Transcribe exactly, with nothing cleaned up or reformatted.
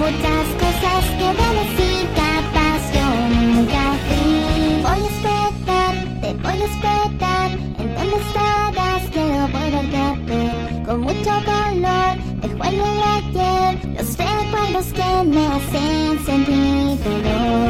muchas cosas que debes y capaz yo nunca fui. Voy a esperar, te voy a esperar. ¿En dónde estarás? Quiero volverte con mucho dolor. Dejo en el ayer los recuerdos que me hacen sentir dolor.